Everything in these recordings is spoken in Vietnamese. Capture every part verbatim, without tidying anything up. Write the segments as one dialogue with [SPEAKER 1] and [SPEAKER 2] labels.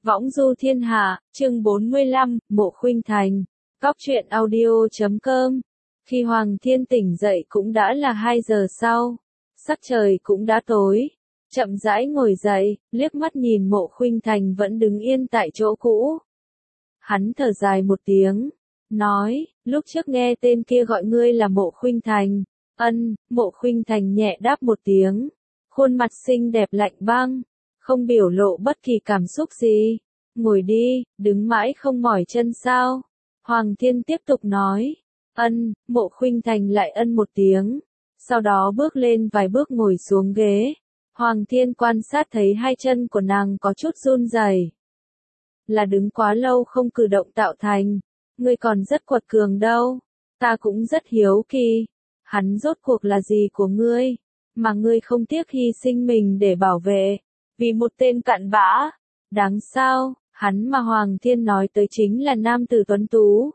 [SPEAKER 1] Võng du thiên hạ, chương bốn mươi lăm, Mộ Khuynh Thành. Góc truyện audio chấm com. Khi Hoàng Thiên tỉnh dậy cũng đã là hai giờ sau. Sắc trời cũng đã tối. Chậm rãi ngồi dậy, liếc mắt nhìn Mộ Khuynh Thành vẫn đứng yên tại chỗ cũ. Hắn thở dài một tiếng, nói, lúc trước nghe tên kia gọi ngươi là Mộ Khuynh Thành. Ân, Mộ Khuynh Thành nhẹ đáp một tiếng. Khuôn mặt xinh đẹp lạnh băng, không biểu lộ bất kỳ cảm xúc gì. Ngồi đi, đứng mãi không mỏi chân sao? Hoàng Thiên tiếp tục nói. Ân, Mộ Khuynh Thành lại ân một tiếng. Sau đó bước lên vài bước ngồi xuống ghế. Hoàng Thiên quan sát thấy hai chân của nàng có chút run rẩy. Là đứng quá lâu không cử động tạo thành. Ngươi còn rất quật cường đâu. Ta cũng rất hiếu kỳ. Hắn rốt cuộc là gì của ngươi? Mà ngươi không tiếc hy sinh mình để bảo vệ. Vì một tên cặn bã. Đáng sao, hắn mà Hoàng Thiên nói tới chính là nam tử tuấn tú.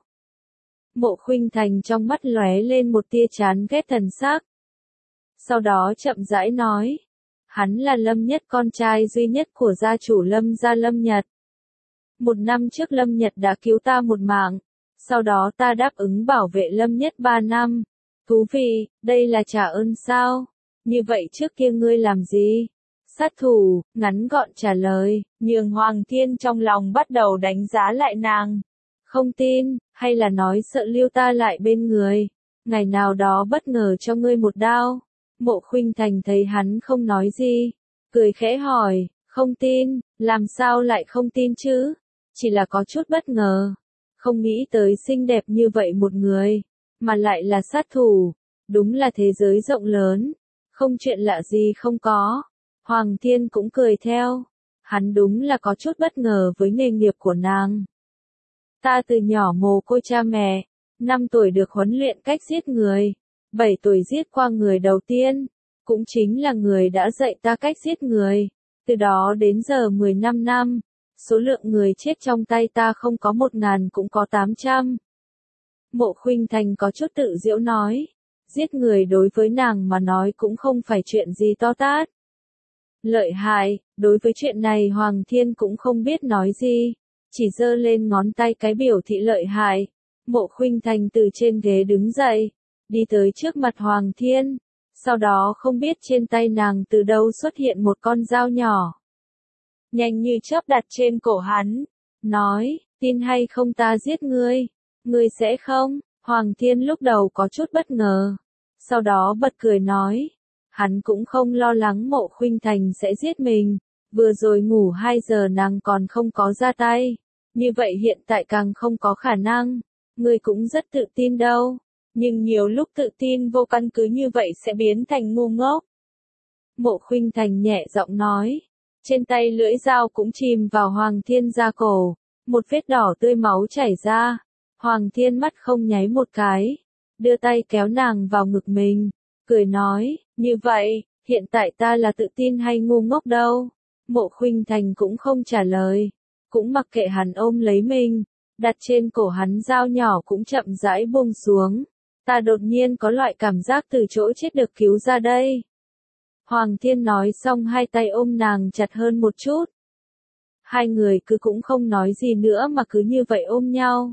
[SPEAKER 1] Mộ Khuynh Thành trong mắt lóe lên một tia chán ghét thần sắc. Sau đó chậm rãi nói. Hắn là Lâm Nhất, con trai duy nhất của gia chủ Lâm gia Lâm Nhật. Một năm trước Lâm Nhật đã cứu ta một mạng. Sau đó ta đáp ứng bảo vệ Lâm Nhất ba năm. Thú vị, đây là trả ơn sao? Như vậy trước kia ngươi làm gì? Sát thủ, ngắn gọn trả lời, nhường Hoàng Thiên trong lòng bắt đầu đánh giá lại nàng. Không tin, hay là nói sợ lưu ta lại bên người. Ngày nào đó bất ngờ cho ngươi một đao. Mộ Khuynh Thành thấy hắn không nói gì. Cười khẽ hỏi, không tin, làm sao lại không tin chứ? Chỉ là có chút bất ngờ. Không nghĩ tới xinh đẹp như vậy một người. Mà lại là sát thủ. Đúng là thế giới rộng lớn. Không chuyện lạ gì không có. Hoàng Thiên cũng cười theo. Hắn đúng là có chút bất ngờ với nghề nghiệp của nàng. Ta từ nhỏ mồ côi cha mẹ. Năm tuổi được huấn luyện cách giết người. Bảy tuổi giết qua người đầu tiên. Cũng chính là người đã dạy ta cách giết người. Từ đó đến giờ mười lăm năm. Số lượng người chết trong tay ta không có một ngàn cũng có tám trăm. Mộ Khuynh Thành có chút tự giễu nói. Giết người đối với nàng mà nói cũng không phải chuyện gì to tát. Lợi hại, đối với chuyện này Hoàng Thiên cũng không biết nói gì. Chỉ giơ lên ngón tay cái biểu thị lợi hại. Mộ Khuynh Thành từ trên ghế đứng dậy. Đi tới trước mặt Hoàng Thiên. Sau đó không biết trên tay nàng từ đâu xuất hiện một con dao nhỏ. Nhanh như chớp đặt trên cổ hắn. Nói, tin hay không ta giết ngươi. Ngươi sẽ không? Hoàng Thiên lúc đầu có chút bất ngờ. Sau đó bật cười nói. Hắn cũng không lo lắng Mộ Khuynh Thành sẽ giết mình. Vừa rồi ngủ hai giờ nàng còn không có ra tay. Như vậy hiện tại càng không có khả năng. Ngươi cũng rất tự tin đâu. Nhưng nhiều lúc tự tin vô căn cứ như vậy sẽ biến thành ngu ngốc. Mộ Khuynh Thành nhẹ giọng nói. Trên tay lưỡi dao cũng chìm vào Hoàng Thiên da cổ. Một vết đỏ tươi máu chảy ra. Hoàng Thiên mắt không nháy một cái. Đưa tay kéo nàng vào ngực mình. Cười nói, như vậy, hiện tại ta là tự tin hay ngu ngốc đâu. Mộ Khuynh Thành cũng không trả lời. Cũng mặc kệ hắn ôm lấy mình. Đặt trên cổ hắn dao nhỏ cũng chậm rãi buông xuống. Ta đột nhiên có loại cảm giác từ chỗ chết được cứu ra đây. Hoàng Thiên nói xong hai tay ôm nàng chặt hơn một chút. Hai người cứ cũng không nói gì nữa mà cứ như vậy ôm nhau.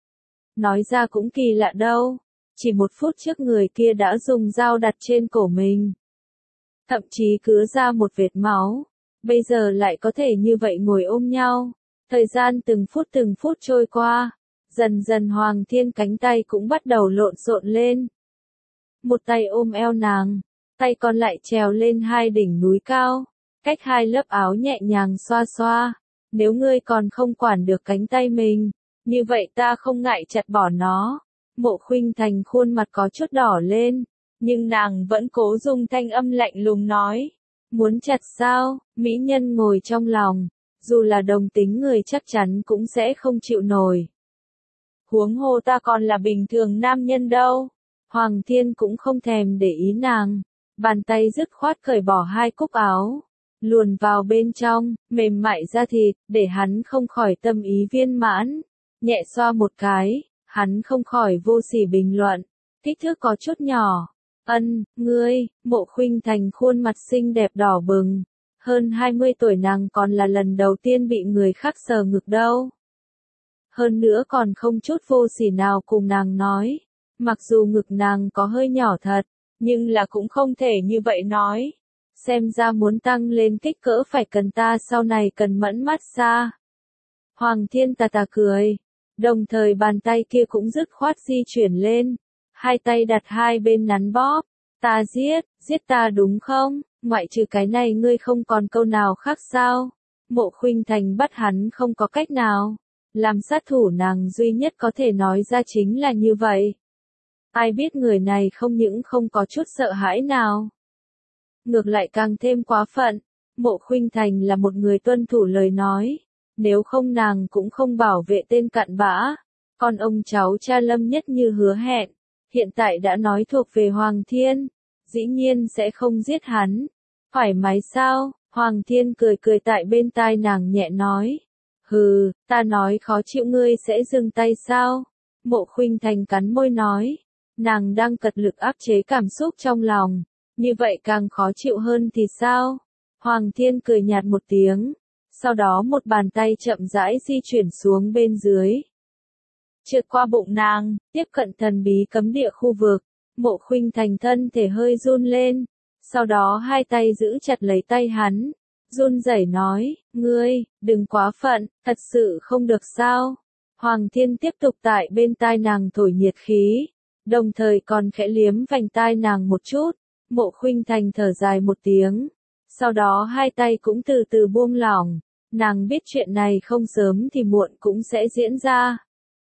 [SPEAKER 1] Nói ra cũng kỳ lạ đâu. Chỉ một phút trước người kia đã dùng dao đặt trên cổ mình. Thậm chí cứ ra một vệt máu. Bây giờ lại có thể như vậy ngồi ôm nhau. Thời gian từng phút từng phút trôi qua. Dần dần Hoàng Thiên cánh tay cũng bắt đầu lộn xộn lên. Một tay ôm eo nàng. Tay còn lại trèo lên hai đỉnh núi cao. Cách hai lớp áo nhẹ nhàng xoa xoa. Nếu ngươi còn không quản được cánh tay mình. Như vậy ta không ngại chặt bỏ nó. Mộ Khuynh Thành khuôn mặt có chút đỏ lên. Nhưng nàng vẫn cố dùng thanh âm lạnh lùng nói. Muốn chặt sao? Mỹ nhân ngồi trong lòng. Dù là đồng tính người chắc chắn cũng sẽ không chịu nổi. Huống hồ ta còn là bình thường nam nhân đâu. Hoàng Thiên cũng không thèm để ý nàng. Bàn tay dứt khoát cởi bỏ hai cúc áo. Luồn vào bên trong, mềm mại da thịt, để hắn không khỏi tâm ý viên mãn. Nhẹ xoa một cái, hắn không khỏi vô sỉ bình luận. Kích thước có chút nhỏ. Ân, ngươi, Mộ Khuynh Thành khuôn mặt xinh đẹp đỏ bừng. Hơn hai mươi tuổi nàng còn là lần đầu tiên bị người khác sờ ngực đâu. Hơn nữa còn không chút vô sỉ nào cùng nàng nói. Mặc dù ngực nàng có hơi nhỏ thật, nhưng là cũng không thể như vậy nói. Xem ra muốn tăng lên kích cỡ phải cần ta sau này cần mẫn massage. Hoàng Thiên tà tà cười. Đồng thời bàn tay kia cũng dứt khoát di chuyển lên. Hai tay đặt hai bên nắn bóp. Ta giết, giết ta đúng không? Ngoại trừ cái này ngươi không còn câu nào khác sao? Mộ Khuynh Thành bắt hắn không có cách nào. Làm sát thủ nàng duy nhất có thể nói ra chính là như vậy. Ai biết người này không những không có chút sợ hãi nào. Ngược lại càng thêm quá phận. Mộ Khuynh Thành là một người tuân thủ lời nói. Nếu không nàng cũng không bảo vệ tên cặn bã. Còn ông cháu cha Lâm Nhất Như hứa hẹn. Hiện tại đã nói thuộc về Hoàng Thiên. Dĩ nhiên sẽ không giết hắn. Thoải mái sao? Hoàng Thiên cười cười tại bên tai nàng nhẹ nói. Hừ, ta nói khó chịu ngươi sẽ dừng tay sao? Mộ Khuynh Thành cắn môi nói. Nàng đang cật lực áp chế cảm xúc trong lòng. Như vậy càng khó chịu hơn thì sao? Hoàng Thiên cười nhạt một tiếng. Sau đó một bàn tay chậm rãi di chuyển xuống bên dưới. Trượt qua bụng nàng, tiếp cận thần bí cấm địa khu vực. Mộ Khuynh Thành thân thể hơi run lên. Sau đó hai tay giữ chặt lấy tay hắn. Run rẩy nói, ngươi, đừng quá phận, thật sự không được sao. Hoàng Thiên tiếp tục tại bên tai nàng thổi nhiệt khí. Đồng thời còn khẽ liếm vành tai nàng một chút. Mộ Khuynh Thành thở dài một tiếng. Sau đó hai tay cũng từ từ buông lỏng. Nàng biết chuyện này không sớm thì muộn cũng sẽ diễn ra.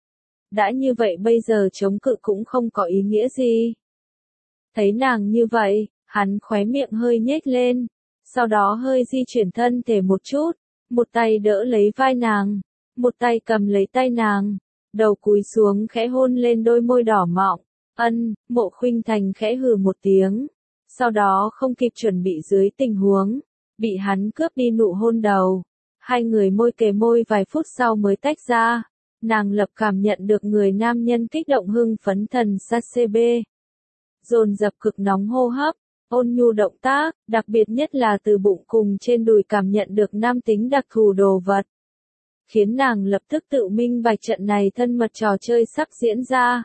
[SPEAKER 1] Đã như vậy bây giờ chống cự cũng không có ý nghĩa gì. Thấy nàng như vậy, hắn khóe miệng hơi nhếch lên. Sau đó hơi di chuyển thân thể một chút. Một tay đỡ lấy vai nàng. Một tay cầm lấy tay nàng. Đầu cúi xuống khẽ hôn lên đôi môi đỏ mọng. Ân, Mộ Khuynh Thành khẽ hừ một tiếng. Sau đó không kịp chuẩn bị dưới tình huống. Bị hắn cướp đi nụ hôn đầu. Hai người môi kề môi vài phút sau mới tách ra. Nàng lập cảm nhận được người nam nhân kích động hưng phấn thần sa xê bê. Dồn dập cực nóng hô hấp, ôn nhu động tác, đặc biệt nhất là từ bụng cùng trên đùi cảm nhận được nam tính đặc thù đồ vật. Khiến nàng lập tức tự minh bạch trận này thân mật trò chơi sắp diễn ra.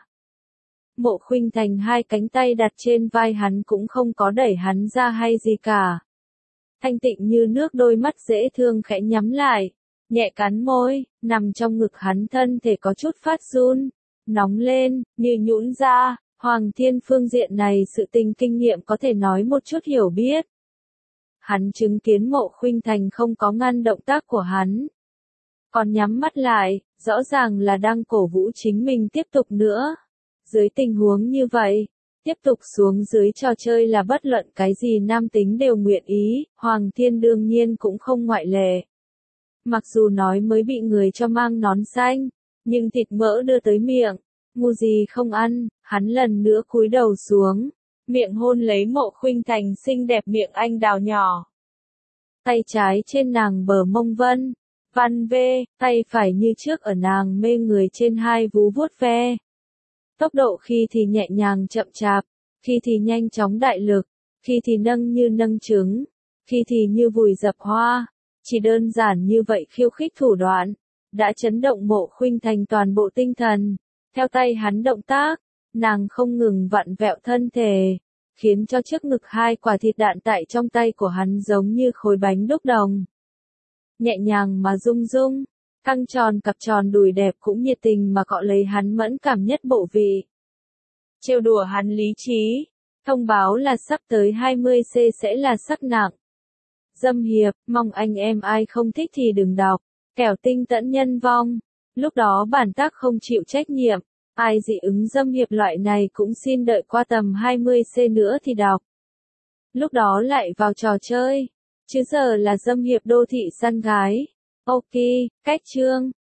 [SPEAKER 1] Mộ Khuynh Thành hai cánh tay đặt trên vai hắn cũng không có đẩy hắn ra hay gì cả. Thanh tịnh như nước đôi mắt dễ thương khẽ nhắm lại, nhẹ cắn môi, nằm trong ngực hắn thân thể có chút phát run, nóng lên, như nhũn ra. Hoàng Thiên phương diện này sự tình kinh nghiệm có thể nói một chút hiểu biết. Hắn chứng kiến Mộ Khuynh Thành không có ngăn động tác của hắn. Còn nhắm mắt lại, rõ ràng là đang cổ vũ chính mình tiếp tục nữa. Dưới tình huống như vậy, tiếp tục xuống dưới trò chơi là bất luận cái gì nam tính đều nguyện ý, Hoàng Thiên đương nhiên cũng không ngoại lệ. Mặc dù nói mới bị người cho mang nón xanh, nhưng thịt mỡ đưa tới miệng, ngu gì không ăn, hắn lần nữa cúi đầu xuống, miệng hôn lấy Mộ Khuynh Thành xinh đẹp miệng anh đào nhỏ. Tay trái trên nàng bờ mông vân, văn vê, tay phải như trước ở nàng mê người trên hai vú vuốt ve. Tốc độ khi thì nhẹ nhàng chậm chạp, khi thì nhanh chóng đại lực, khi thì nâng như nâng trứng, khi thì như vùi dập hoa. Chỉ đơn giản như vậy khiêu khích thủ đoạn, đã chấn động Mộ Khuynh Thành toàn bộ tinh thần. Theo tay hắn động tác, nàng không ngừng vặn vẹo thân thể, khiến cho trước ngực hai quả thịt đạn tại trong tay của hắn giống như khối bánh đúc đồng. Nhẹ nhàng mà rung rung, căng tròn cặp tròn đùi đẹp cũng nhiệt tình mà cọ lấy hắn mẫn cảm nhất bộ vị. Trêu đùa hắn lý trí, thông báo là sắp tới hai mươi C sẽ là sắc nặng. Dâm hiệp, mong anh em ai không thích thì đừng đọc, kẻo tinh tẫn nhân vong. Lúc đó bản tác không chịu trách nhiệm, ai dị ứng dâm hiệp loại này cũng xin đợi qua tầm hai mươi C nữa thì đọc. Lúc đó lại vào trò chơi, chứ giờ là dâm hiệp đô thị săn gái. Ok, cách chương.